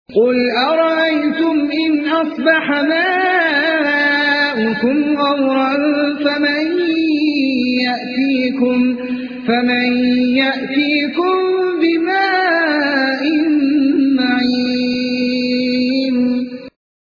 قل أرأيتم إن أصبح ماؤكم غورا فمن يأتيكم بماء